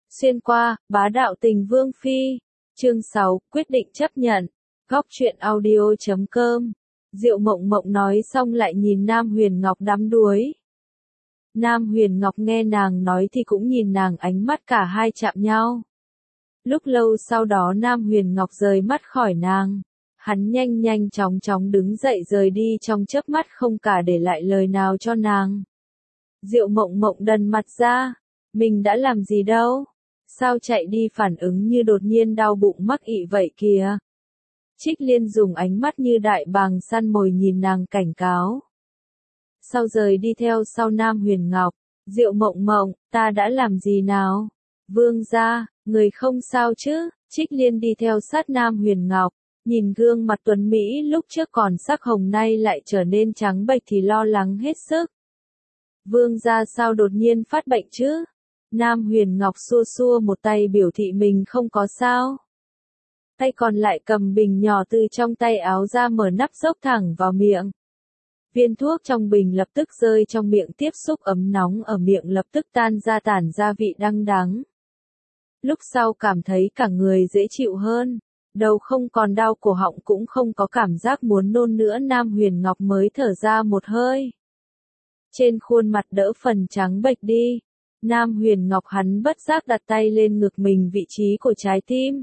Xuyên qua, bá đạo tình vương phi. Chương 6, quyết định chấp nhận. Góc truyện audio.com. Diệu Mộng Mộng nói xong lại nhìn Nam Huyền Ngọc đắm đuối. Nam Huyền Ngọc nghe nàng nói thì cũng nhìn nàng, ánh mắt cả hai chạm nhau. Lúc lâu sau đó Nam Huyền Ngọc rời mắt khỏi nàng. Hắn nhanh nhanh chóng chóng đứng dậy rời đi trong chớp mắt, không cả để lại lời nào cho nàng. Diệu Mộng Mộng đần mặt ra. Mình đã làm gì đâu? Sao chạy đi phản ứng như đột nhiên đau bụng mắc ị vậy kìa? Trích Liên dùng ánh mắt như đại bàng săn mồi nhìn nàng cảnh cáo. Sau rời đi theo sau Nam Huyền Ngọc, Diệu Mộng Mộng, ta đã làm gì nào? Vương gia, người không sao chứ? Trích Liên đi theo sát Nam Huyền Ngọc, nhìn gương mặt tuấn Mỹ lúc trước còn sắc hồng nay lại trở nên trắng bệch thì lo lắng hết sức. Vương gia sao đột nhiên phát bệnh chứ? Nam Huyền Ngọc xua xua một tay biểu thị mình không có sao. Tay còn lại cầm bình nhỏ từ trong tay áo ra mở nắp dốc thẳng vào miệng. Viên thuốc trong bình lập tức rơi trong miệng, tiếp xúc ấm nóng ở miệng lập tức tan ra tản ra vị đắng đắng. Lúc sau cảm thấy cả người dễ chịu hơn, đầu không còn đau, cổ họng cũng không có cảm giác muốn nôn nữa. Nam Huyền Ngọc mới thở ra một hơi. Trên khuôn mặt đỡ phần trắng bệch đi. Nam Huyền Ngọc hắn bất giác đặt tay lên ngực mình, vị trí của trái tim.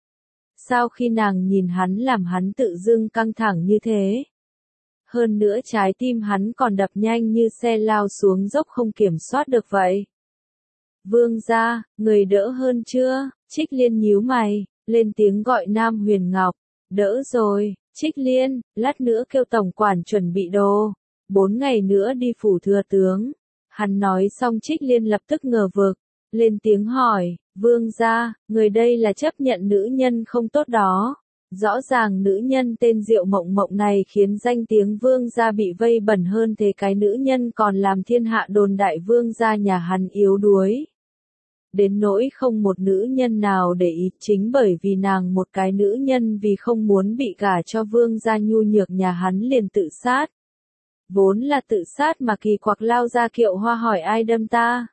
Sau khi nàng nhìn hắn làm hắn tự dưng căng thẳng như thế. Hơn nữa trái tim hắn còn đập nhanh như xe lao xuống dốc không kiểm soát được vậy. Vương gia, người đỡ hơn chưa? Trích Liên nhíu mày, lên tiếng gọi Nam Huyền Ngọc. Đỡ rồi, Trích Liên, lát nữa kêu tổng quản chuẩn bị đồ. 4 ngày nữa đi phủ thừa tướng. Hắn nói xong Trích Liên lập tức ngờ vực, lên tiếng hỏi, vương gia, người đây là chấp nhận nữ nhân không tốt đó. Rõ ràng nữ nhân tên Diệu Mộng Mộng này khiến danh tiếng vương gia bị vây bẩn hơn thế, cái nữ nhân còn làm thiên hạ đồn đại vương gia nhà hắn yếu đuối. Đến nỗi không một nữ nhân nào để ý, chính bởi vì nàng một cái nữ nhân vì không muốn bị gả cho vương gia nhu nhược nhà hắn liền tự sát. Vốn là tự sát mà kỳ quặc lao ra Kiệu Hoa hỏi ai đâm ta.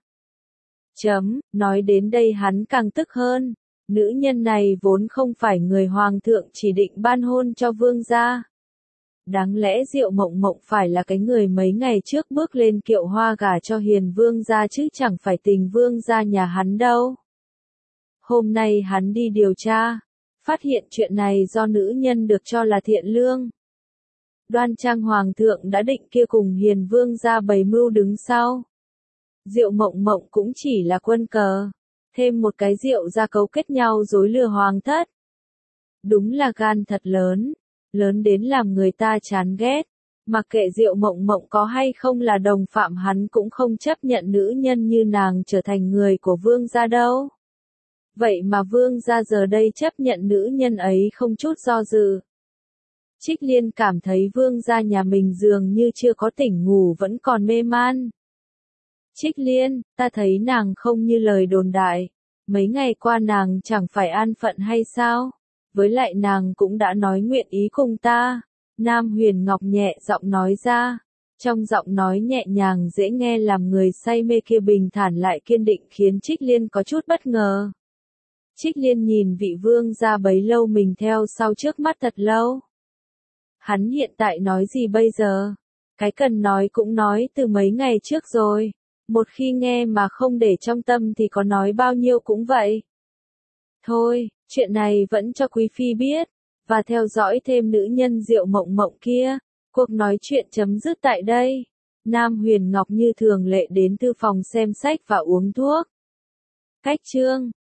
Nói đến đây hắn càng tức hơn. Nữ nhân này vốn không phải người hoàng thượng chỉ định ban hôn cho vương gia. Đáng lẽ Diệu Mộng Mộng phải là cái người mấy ngày trước bước lên Kiệu Hoa gả cho Hiền vương gia chứ chẳng phải tình vương gia nhà hắn đâu. Hôm nay hắn đi điều tra, phát hiện chuyện này do nữ nhân được cho là thiện lương. Đoan trang hoàng thượng đã định kia cùng Hiền vương gia bày mưu đứng sau. Diệu Mộng Mộng cũng chỉ là quân cờ, thêm một cái Diệu gia cấu kết nhau dối lừa hoàng thất. Đúng là gan thật lớn, lớn đến làm người ta chán ghét. Mặc kệ Diệu Mộng Mộng có hay không là đồng phạm, hắn cũng không chấp nhận nữ nhân như nàng trở thành người của vương gia đâu. Vậy mà vương gia giờ đây chấp nhận nữ nhân ấy không chút do dự. Trích Liên cảm thấy vương gia nhà mình dường như chưa có tỉnh ngủ, vẫn còn mê man. Trích Liên, ta thấy nàng không như lời đồn đại. Mấy ngày qua nàng chẳng phải an phận hay sao? Với lại nàng cũng đã nói nguyện ý cùng ta. Nam Huyền Ngọc nhẹ giọng nói ra. Trong giọng nói nhẹ nhàng dễ nghe làm người say mê kia bình thản lại kiên định, khiến Trích Liên có chút bất ngờ. Trích Liên nhìn vị vương gia bấy lâu mình theo sau trước mắt thật lâu. Hắn hiện tại nói gì bây giờ? Cái cần nói cũng nói từ mấy ngày trước rồi. Một khi nghe mà không để trong tâm thì có nói bao nhiêu cũng vậy. Thôi, chuyện này vẫn cho quý phi biết, và theo dõi thêm nữ nhân Diệu Mộng Mộng kia. Cuộc nói chuyện chấm dứt tại đây. Nam Huyền Ngọc như thường lệ đến thư phòng xem sách và uống thuốc. Cách chương